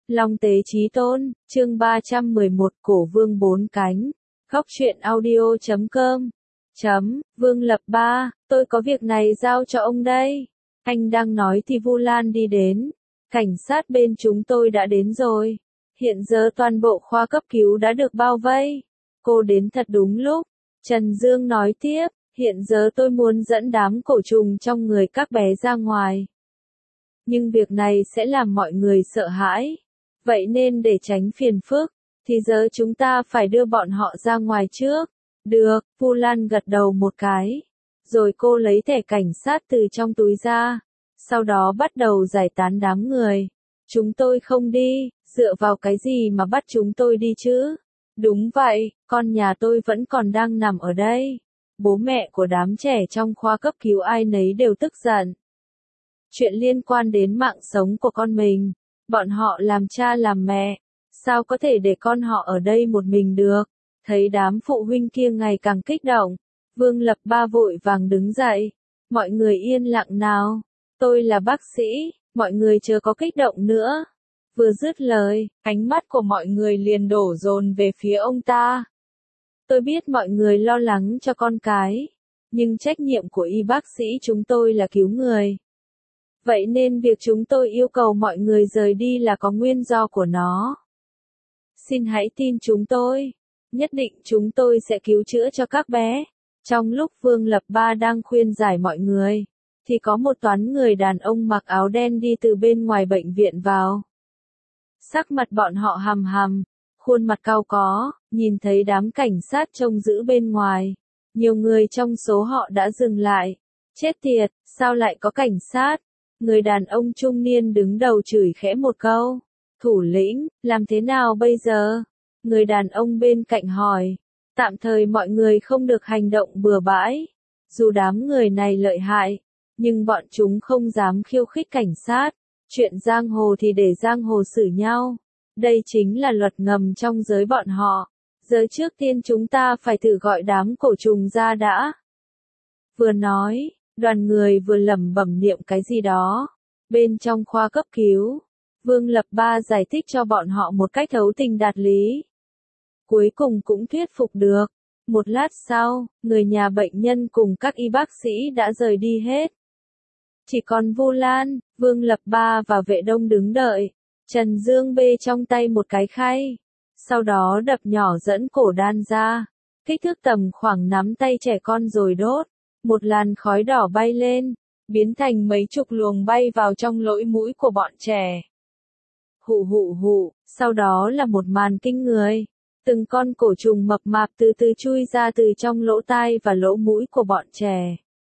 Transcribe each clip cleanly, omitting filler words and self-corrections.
Long tế chí tôn, chương 311 Cổ vương bốn cánh. Góc truyện audio.com. Vương Lập Ba, tôi có việc này giao cho ông đây. Anh đang nói thì Vu Lan đi đến. Cảnh sát bên chúng tôi đã đến rồi. Hiện giờ toàn bộ khoa cấp cứu đã được bao vây. Cô đến thật đúng lúc. Trần Dương nói tiếp, hiện giờ tôi muốn dẫn đám cổ trùng trong người các bé ra ngoài. Nhưng việc này sẽ làm mọi người sợ hãi. Vậy nên để tránh phiền phức, thì giờ chúng ta phải đưa bọn họ ra ngoài trước. Được, Vu Lan gật đầu một cái. Rồi cô lấy thẻ cảnh sát từ trong túi ra. Sau đó bắt đầu giải tán đám người. Chúng tôi không đi, dựa vào cái gì mà bắt chúng tôi đi chứ? Đúng vậy, con nhà tôi vẫn còn đang nằm ở đây. Bố mẹ của đám trẻ trong khoa cấp cứu ai nấy đều tức giận. Chuyện liên quan đến mạng sống của con mình. Bọn họ làm cha làm mẹ, sao có thể để con họ ở đây một mình được? Thấy đám phụ huynh kia ngày càng kích động, Vương Lập Ba vội vàng đứng dậy. Mọi người yên lặng nào, tôi là bác sĩ, mọi người chớ có kích động nữa. Vừa dứt lời, ánh mắt của mọi người liền đổ dồn về phía ông ta. Tôi biết mọi người lo lắng cho con cái, nhưng trách nhiệm của y bác sĩ chúng tôi là cứu người. Vậy nên việc chúng tôi yêu cầu mọi người rời đi là có nguyên do của nó. Xin hãy tin chúng tôi. Nhất định chúng tôi sẽ cứu chữa cho các bé. Trong lúc Vương Lập Ba đang khuyên giải mọi người, thì có một toán người đàn ông mặc áo đen đi từ bên ngoài bệnh viện vào. Sắc mặt bọn họ hằm hằm, khuôn mặt cau có, nhìn thấy đám cảnh sát trông giữ bên ngoài. Nhiều người trong số họ đã dừng lại. Chết tiệt, sao lại có cảnh sát? Người đàn ông trung niên đứng đầu chửi khẽ một câu. Thủ lĩnh, làm thế nào bây giờ? Người đàn ông bên cạnh hỏi. Tạm thời mọi người không được hành động bừa bãi. Dù đám người này lợi hại, nhưng bọn chúng không dám khiêu khích cảnh sát. Chuyện giang hồ thì để giang hồ xử nhau. Đây chính là luật ngầm trong giới bọn họ. Giờ trước tiên chúng ta phải thử gọi đám cổ trùng ra đã. Vừa nói, đoàn người vừa lẩm bẩm niệm cái gì đó. Bên trong khoa cấp cứu, Vương Lập Ba giải thích cho bọn họ một cách thấu tình đạt lý. Cuối cùng cũng thuyết phục được. Một lát sau, người nhà bệnh nhân cùng các y bác sĩ đã rời đi hết. Chỉ còn Vu Lan, Vương Lập Ba và Vệ Đông đứng đợi. Trần Dương bê trong tay một cái khay. Sau đó đập nhỏ dẫn cổ đan ra. Kích thước tầm khoảng nắm tay trẻ con rồi đốt. Một làn khói đỏ bay lên, biến thành mấy chục luồng bay vào trong lỗ mũi của bọn trẻ. Hụ hụ hụ, sau đó là một màn kinh người. Từng con cổ trùng mập mạp từ từ chui ra từ trong lỗ tai và lỗ mũi của bọn trẻ.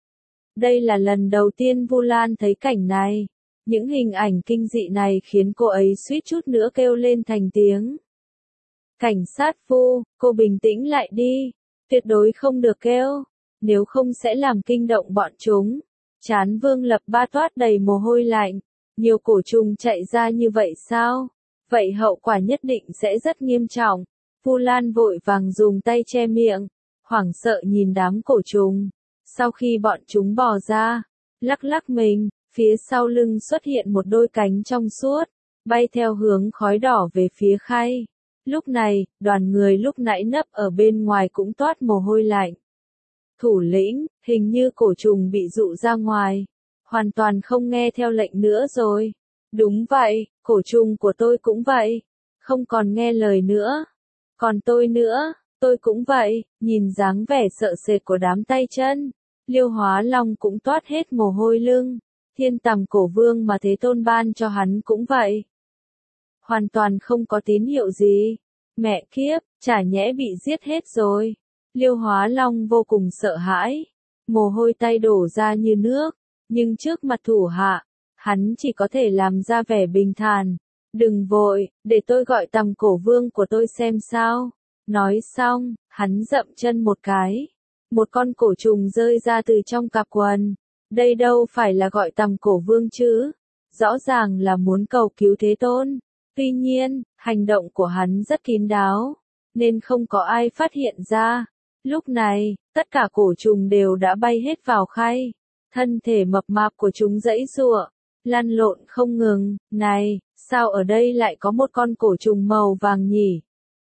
Đây là lần đầu tiên Vu Lan thấy cảnh này. Những hình ảnh kinh dị này khiến cô ấy suýt chút nữa kêu lên thành tiếng. Cảnh sát Vu, cô bình tĩnh lại đi. Tuyệt đối không được kêu. Nếu không sẽ làm kinh động bọn chúng. Trán Vương Lập Ba toát đầy mồ hôi lạnh. Nhiều cổ trùng chạy ra như vậy sao? Vậy hậu quả nhất định sẽ rất nghiêm trọng. Vu Lan vội vàng dùng tay che miệng, hoảng sợ nhìn đám cổ trùng. Sau khi bọn chúng bò ra, lắc lắc mình, phía sau lưng xuất hiện một đôi cánh trong suốt, bay theo hướng khói đỏ về phía khay. Lúc này, đoàn người lúc nãy nấp ở bên ngoài cũng toát mồ hôi lạnh. Thủ lĩnh, hình như cổ trùng bị dụ ra ngoài. Hoàn toàn không nghe theo lệnh nữa rồi. Đúng vậy, cổ trùng của tôi cũng vậy. Không còn nghe lời nữa. Còn tôi nữa, tôi cũng vậy. Nhìn dáng vẻ sợ sệt của đám tay chân. Liêu Hóa Long cũng toát hết mồ hôi lưng. Thiên Tầm Cổ Vương mà Thế Tôn ban cho hắn cũng vậy. Hoàn toàn không có tín hiệu gì. Mẹ kiếp, chả nhẽ bị giết hết rồi. Liêu Hóa Long vô cùng sợ hãi. Mồ hôi tay đổ ra như nước. Nhưng trước mặt thủ hạ, hắn chỉ có thể làm ra vẻ bình thản. Đừng vội, để tôi gọi Tầm Cổ Vương của tôi xem sao. Nói xong, hắn dậm chân một cái. Một con cổ trùng rơi ra từ trong cặp quần. Đây đâu phải là gọi Tầm Cổ Vương chứ. Rõ ràng là muốn cầu cứu Thế Tôn. Tuy nhiên, hành động của hắn rất kín đáo, nên không có ai phát hiện ra. Lúc này, tất cả cổ trùng đều đã bay hết vào khay. Thân thể mập mạp của chúng giãy giụa, lăn lộn không ngừng. Này, sao ở đây lại có một con cổ trùng màu vàng nhỉ?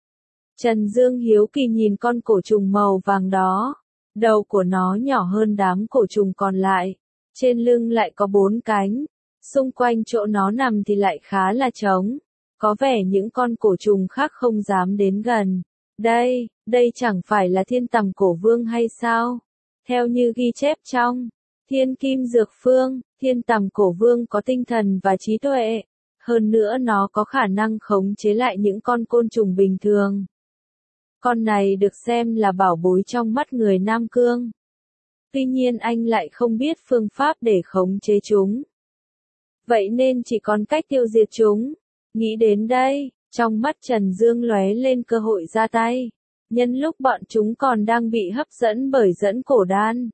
Trần Dương hiếu kỳ nhìn con cổ trùng màu vàng đó. Đầu của nó nhỏ hơn đám cổ trùng còn lại. Trên lưng lại có 4 cánh. Xung quanh chỗ nó nằm thì lại khá là trống. Có vẻ những con cổ trùng khác không dám đến gần. Đây chẳng phải là thiên tằm cổ vương hay sao? Theo như ghi chép trong Thiên Kim Dược Phương, thiên tằm cổ vương có tinh thần và trí tuệ. Hơn nữa nó có khả năng khống chế lại những con côn trùng bình thường. Con này được xem là bảo bối trong mắt người Nam Cương. Tuy nhiên anh lại không biết phương pháp để khống chế chúng. Vậy nên chỉ còn cách tiêu diệt chúng. Nghĩ đến đây, trong mắt Trần Dương lóe lên cơ hội ra tay. Nhân lúc bọn chúng còn đang bị hấp dẫn bởi dẫn cổ đan.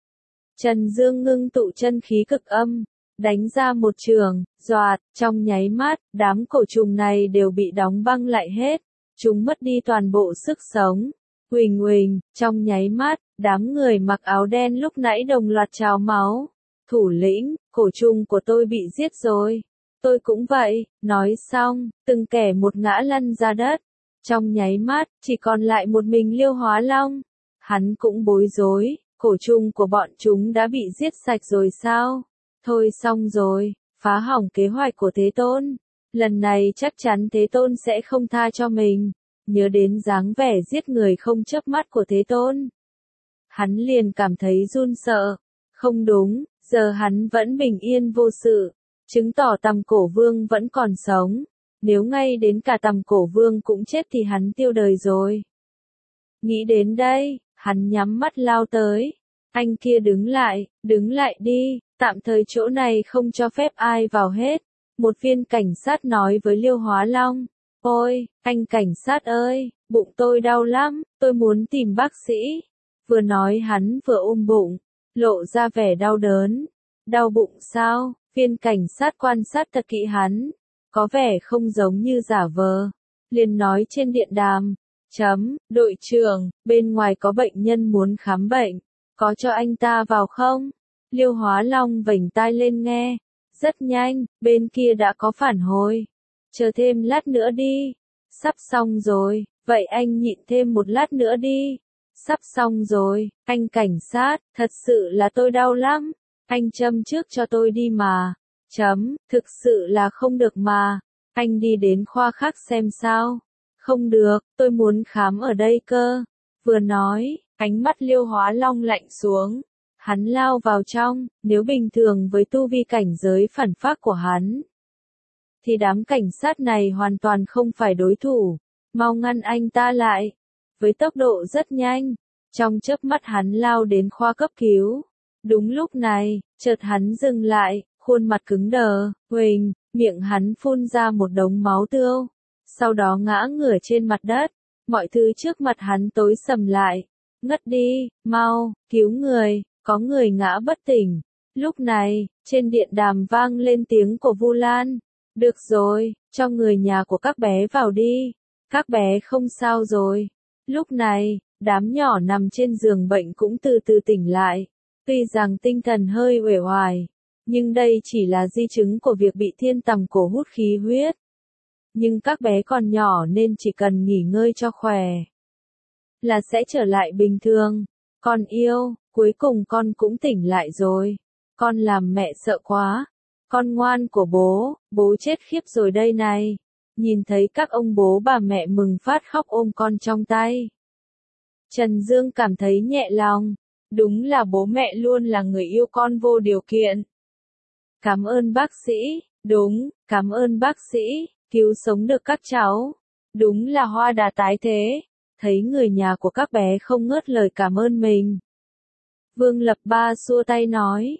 Trần Dương ngưng tụ chân khí cực âm, đánh ra một trường, doạt, trong nháy mắt, đám cổ trùng này đều bị đóng băng lại hết. Chúng mất đi toàn bộ sức sống. Huỳnh huỳnh, trong nháy mắt, đám người mặc áo đen lúc nãy đồng loạt trào máu. Thủ lĩnh, cổ trùng của tôi bị giết rồi. Tôi cũng vậy, nói xong, từng kẻ một ngã lăn ra đất. Trong nháy mắt, chỉ còn lại một mình Liêu Hóa Long. Hắn cũng bối rối, cổ trùng của bọn chúng đã bị giết sạch rồi sao? Thôi xong rồi, phá hỏng kế hoạch của Thế Tôn. Lần này chắc chắn Thế Tôn sẽ không tha cho mình. Nhớ đến dáng vẻ giết người không chớp mắt của Thế Tôn. Hắn liền cảm thấy run sợ. Không đúng, giờ hắn vẫn bình yên vô sự. Chứng tỏ tằm cổ vương vẫn còn sống. Nếu ngay đến cả tằm cổ vương cũng chết thì hắn tiêu đời rồi. Nghĩ đến đây, hắn nhắm mắt lao tới. Anh kia đứng lại đi, tạm thời chỗ này không cho phép ai vào hết. Một viên cảnh sát nói với Liêu Hóa Long. Ôi, anh cảnh sát ơi, bụng tôi đau lắm, tôi muốn tìm bác sĩ. Vừa nói hắn vừa ôm bụng, lộ ra vẻ đau đớn. Đau bụng sao? Viên cảnh sát quan sát thật kỹ hắn. Có vẻ không giống như giả vờ. Liền nói trên điện đàm. Đội trưởng, bên ngoài có bệnh nhân muốn khám bệnh. Có cho anh ta vào không? Liêu Hóa Long vểnh tai lên nghe. Rất nhanh, bên kia đã có phản hồi. Chờ thêm lát nữa đi. Sắp xong rồi, vậy anh nhịn thêm một lát nữa đi. Sắp xong rồi, anh cảnh sát, thật sự là tôi đau lắm. Anh châm trước cho tôi đi mà. Thực sự là không được mà. Anh đi đến khoa khác xem sao. Không được, tôi muốn khám ở đây cơ. Vừa nói, ánh mắt Liêu Hóa Long lạnh xuống. Hắn lao vào trong, nếu bình thường với tu vi cảnh giới phản phác của hắn, thì đám cảnh sát này hoàn toàn không phải đối thủ. Mau ngăn anh ta lại. Với tốc độ rất nhanh, trong chớp mắt hắn lao đến khoa cấp cứu. Đúng lúc này, chợt hắn dừng lại, khuôn mặt cứng đờ, huỳnh, miệng hắn phun ra một đống máu tươi. Sau đó ngã ngửa trên mặt đất. Mọi thứ trước mặt hắn tối sầm lại. Ngất đi, mau, cứu người, có người ngã bất tỉnh. Lúc này, trên điện đàm vang lên tiếng của Vu Lan. Được rồi, cho người nhà của các bé vào đi. Các bé không sao rồi. Lúc này, đám nhỏ nằm trên giường bệnh cũng từ từ tỉnh lại. Tuy rằng tinh thần hơi uể oải, nhưng đây chỉ là di chứng của việc bị thiên tằm cổ hút khí huyết. Nhưng các bé còn nhỏ nên chỉ cần nghỉ ngơi cho khỏe là sẽ trở lại bình thường. Con yêu, cuối cùng con cũng tỉnh lại rồi. Con làm mẹ sợ quá. Con ngoan của bố chết khiếp rồi đây này. Nhìn thấy các ông bố bà mẹ mừng phát khóc ôm con trong tay. Trần Dương cảm thấy nhẹ lòng. Đúng là bố mẹ luôn là người yêu con vô điều kiện. Cảm ơn bác sĩ, đúng, cảm ơn bác sĩ, cứu sống được các cháu. Đúng là hoa đà tái thế. Thấy người nhà của các bé không ngớt lời cảm ơn mình. Vương Lập Ba xua tay nói.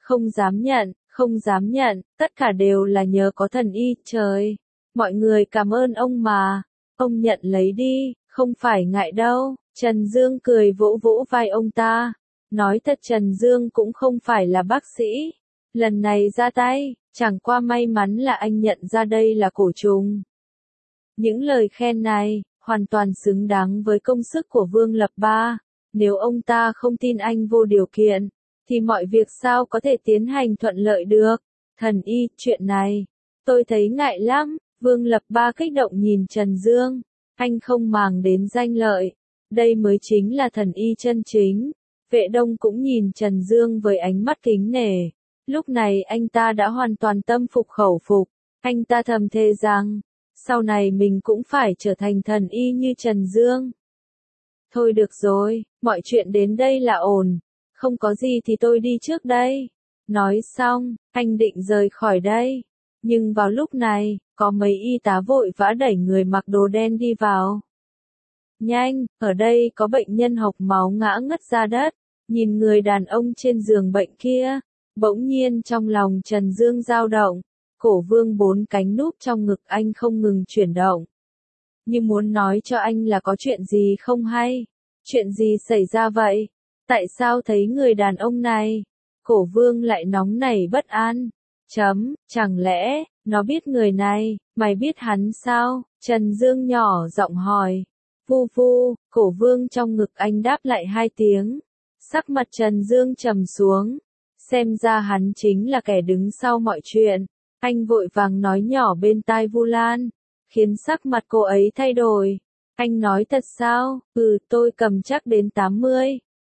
Không dám nhận, tất cả đều là nhờ có thần y, trời. Mọi người cảm ơn ông mà. Ông nhận lấy đi, không phải ngại đâu. Trần Dương cười vỗ vỗ vai ông ta. Nói thật Trần Dương cũng không phải là bác sĩ. Lần này ra tay, chẳng qua may mắn là anh nhận ra đây là cổ trùng. Những lời khen này, hoàn toàn xứng đáng với công sức của Vương Lập Ba. Nếu ông ta không tin anh vô điều kiện, thì mọi việc sao có thể tiến hành thuận lợi được. Thần y, chuyện này, Tôi thấy ngại lắm. Vương Lập Ba kích động nhìn Trần Dương. Anh không màng đến danh lợi. Đây mới chính là thần y chân chính. Vệ Đông cũng nhìn Trần Dương với ánh mắt kính nể. Lúc này anh ta đã hoàn toàn tâm phục khẩu phục. Anh ta thầm thề rằng, sau này mình cũng phải trở thành thần y như Trần Dương. Thôi được rồi, mọi chuyện đến đây là ổn. Không có gì thì tôi đi trước đây. Nói xong, anh định rời khỏi đây. Nhưng vào lúc này, có mấy y tá vội vã đẩy người mặc đồ đen đi vào. Nhanh, ở đây có bệnh nhân hộc máu ngã ngất ra đất. Nhìn người đàn ông trên giường bệnh kia, bỗng nhiên trong lòng Trần Dương dao động. Cổ vương bốn cánh núp trong ngực anh không ngừng chuyển động. Như muốn nói cho anh là có chuyện gì không hay. Chuyện gì xảy ra vậy? Tại sao thấy người đàn ông này? Cổ vương lại nóng nảy bất an. Chẳng lẽ, nó biết người này, mày biết hắn sao? Trần Dương nhỏ giọng hỏi. Vu vu, cổ vương trong ngực anh đáp lại 2 tiếng. Sắc mặt Trần Dương trầm xuống. Xem ra hắn chính là kẻ đứng sau mọi chuyện. Anh vội vàng nói nhỏ bên tai Vu Lan, khiến sắc mặt cô ấy thay đổi. Anh nói thật sao? Tôi cầm chắc đến 80.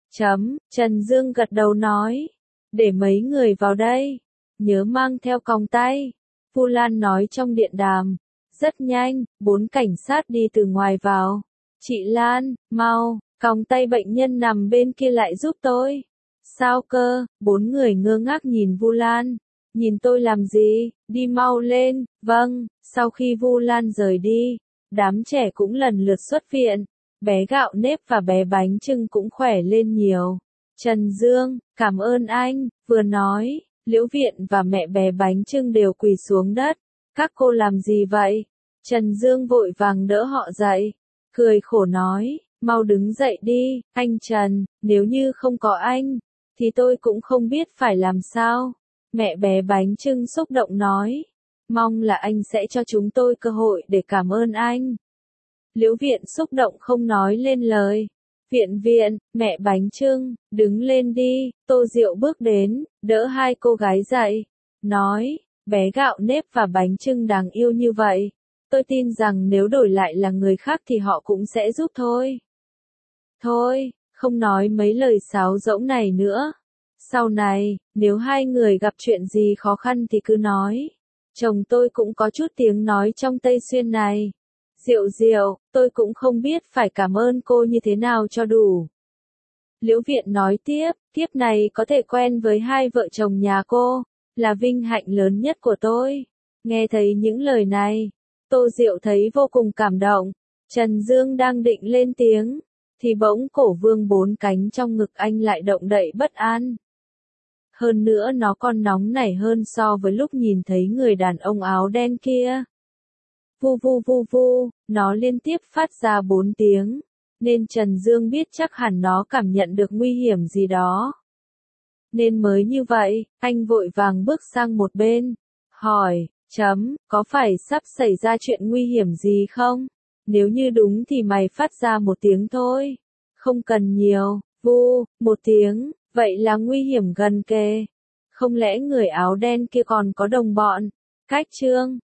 Trần Dương gật đầu nói. Để mấy người vào đây. Nhớ mang theo còng tay. Vu Lan nói trong điện đàm. Rất nhanh, 4 cảnh sát đi từ ngoài vào. Chị Lan, mau, còng tay bệnh nhân nằm bên kia lại giúp tôi. Sao cơ? 4 người ngơ ngác nhìn Vu Lan. Nhìn tôi làm gì? Đi mau lên. Vâng. Sau khi Vu Lan rời đi, đám trẻ cũng lần lượt xuất viện. Bé gạo nếp và bé bánh chưng cũng khỏe lên nhiều. Trần Dương, cảm ơn anh. Vừa nói, Liễu Viện và mẹ bé bánh chưng đều quỳ xuống đất. Các cô làm gì vậy? Trần Dương vội vàng đỡ họ dậy. Cười khổ nói, mau đứng dậy đi, anh Trần, nếu như không có anh, thì tôi cũng không biết phải làm sao. Mẹ bé bánh chưng xúc động nói, mong là anh sẽ cho chúng tôi cơ hội để cảm ơn anh. Liễu Viện xúc động không nói lên lời. Viện, mẹ bánh chưng, đứng lên đi. Tô Diệu bước đến, đỡ 2 cô gái dậy, nói, bé gạo nếp và bánh chưng đáng yêu như vậy. Tôi tin rằng nếu đổi lại là người khác thì họ cũng sẽ giúp thôi. Thôi, không nói mấy lời sáo rỗng này nữa. Sau này, nếu 2 người gặp chuyện gì khó khăn thì cứ nói. Chồng tôi cũng có chút tiếng nói trong Tây Xuyên này. Diệu, tôi cũng không biết phải cảm ơn cô như thế nào cho đủ. Liễu Viện nói tiếp, kiếp này có thể quen với 2 vợ chồng nhà cô, là vinh hạnh lớn nhất của tôi. Nghe thấy những lời này, Tô Diệu thấy vô cùng cảm động. Trần Dương đang định lên tiếng, thì bỗng cổ vương 4 cánh trong ngực anh lại động đậy bất an. Hơn nữa nó còn nóng nảy hơn so với lúc nhìn thấy người đàn ông áo đen kia. Vu, nó liên tiếp phát ra 4 tiếng, nên Trần Dương biết chắc hẳn nó cảm nhận được nguy hiểm gì đó. Nên mới như vậy, anh vội vàng bước sang một bên, hỏi, có phải sắp xảy ra chuyện nguy hiểm gì không? Nếu như đúng thì mày phát ra 1 tiếng thôi, không cần nhiều. Vu, 1 tiếng, vậy là nguy hiểm gần kề. Không lẽ người áo đen kia còn có đồng bọn? Cách Trương,